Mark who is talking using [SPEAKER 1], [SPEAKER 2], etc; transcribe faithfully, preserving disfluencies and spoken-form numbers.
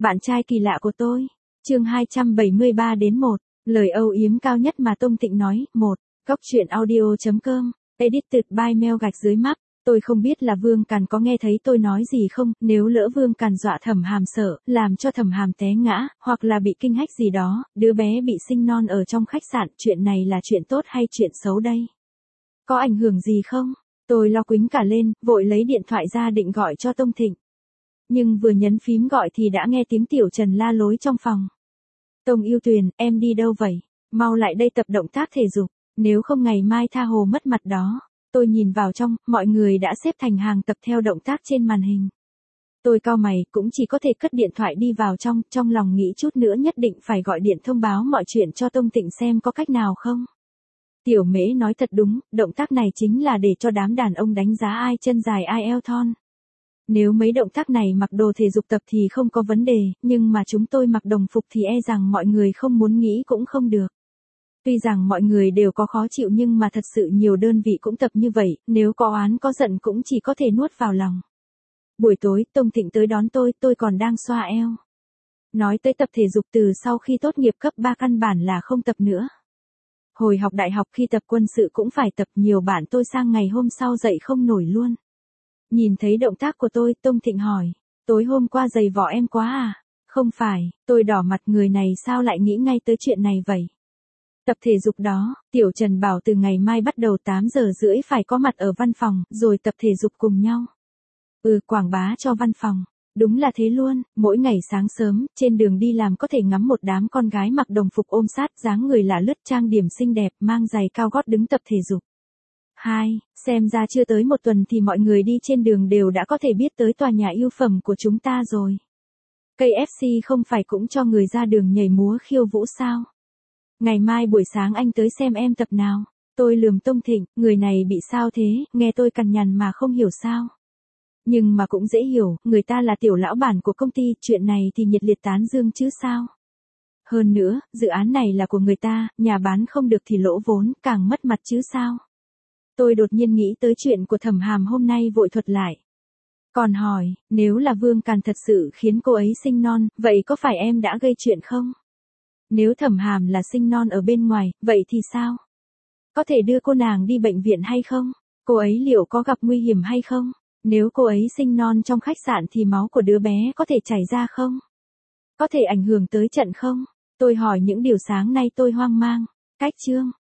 [SPEAKER 1] Bạn trai kỳ lạ của tôi. Chương hai trăm bảy mươi ba đến một. Lời âu yếm cao nhất mà Tông Thịnh nói. một. Góc truyện audio chấm com. Edited by Mail gạch dưới map. Tôi không biết là Vương Càn có nghe thấy tôi nói gì không, nếu lỡ Vương Càn dọa Thẩm Hàm sợ, làm cho Thẩm Hàm té ngã, hoặc là bị kinh hách gì đó, đứa bé bị sinh non ở trong khách sạn, chuyện này là chuyện tốt hay chuyện xấu đây? Có ảnh hưởng gì không? Tôi lo quính cả lên, vội lấy điện thoại ra định gọi cho Tông Thịnh. Nhưng vừa nhấn phím gọi thì đã nghe tiếng Tiểu Trần la lối trong phòng. Tông Yêu Tuyền, em đi đâu vậy? Mau lại đây tập động tác thể dục, nếu không ngày mai tha hồ mất mặt đó. Tôi nhìn vào trong, mọi người đã xếp thành hàng tập theo động tác trên màn hình. Tôi cau mày, cũng chỉ có thể cất điện thoại đi vào trong, trong lòng nghĩ chút nữa nhất định phải gọi điện thông báo mọi chuyện cho Tông Thịnh xem có cách nào không. Tiểu Mễ nói thật đúng, động tác này chính là để cho đám đàn ông đánh giá ai chân dài ai eo thon. Nếu mấy động tác này mặc đồ thể dục tập thì không có vấn đề, nhưng mà chúng tôi mặc đồng phục thì e rằng mọi người không muốn nghĩ cũng không được. Tuy rằng mọi người đều có khó chịu nhưng mà thật sự nhiều đơn vị cũng tập như vậy, nếu có oán có giận cũng chỉ có thể nuốt vào lòng. Buổi tối, Tông Thịnh tới đón tôi, tôi còn đang xoa eo. Nói tới tập thể dục từ sau khi tốt nghiệp cấp ba căn bản là không tập nữa. Hồi học đại học khi tập quân sự cũng phải tập, nhiều bạn tôi sang ngày hôm sau dậy không nổi luôn. Nhìn thấy động tác của tôi, Tông Thịnh hỏi, tối hôm qua giày vò em quá à? Không phải, tôi đỏ mặt, người này sao lại nghĩ ngay tới chuyện này vậy? Tập thể dục đó, Tiểu Trần bảo từ ngày mai bắt đầu tám giờ rưỡi phải có mặt ở văn phòng, rồi tập thể dục cùng nhau. Ừ, quảng bá cho văn phòng. Đúng là thế luôn, mỗi ngày sáng sớm, trên đường đi làm có thể ngắm một đám con gái mặc đồng phục ôm sát, dáng người là lướt, trang điểm xinh đẹp, mang giày cao gót đứng tập thể dục. Hai, xem ra chưa tới một tuần thì mọi người đi trên đường đều đã có thể biết tới tòa nhà yêu phẩm của chúng ta rồi. ca ép xê không phải cũng cho người ra đường nhảy múa khiêu vũ sao? Ngày mai buổi sáng anh tới xem em tập nào. Tôi lườm Tông Thịnh, người này bị sao thế, nghe tôi cằn nhằn mà không hiểu sao. Nhưng mà cũng dễ hiểu, người ta là tiểu lão bản của công ty, chuyện này thì nhiệt liệt tán dương chứ sao. Hơn nữa, dự án này là của người ta, nhà bán không được thì lỗ vốn, càng mất mặt chứ sao. Tôi đột nhiên nghĩ tới chuyện của Thẩm Hàm hôm nay vội thuật lại. Còn hỏi, nếu là Vương Càn thật sự khiến cô ấy sinh non, vậy có phải em đã gây chuyện không? Nếu Thẩm Hàm là sinh non ở bên ngoài, vậy thì sao? Có thể đưa cô nàng đi bệnh viện hay không? Cô ấy liệu có gặp nguy hiểm hay không? Nếu cô ấy sinh non trong khách sạn thì máu của đứa bé có thể chảy ra không? Có thể ảnh hưởng tới trận không? Tôi hỏi những điều sáng nay tôi hoang mang. Cách chương.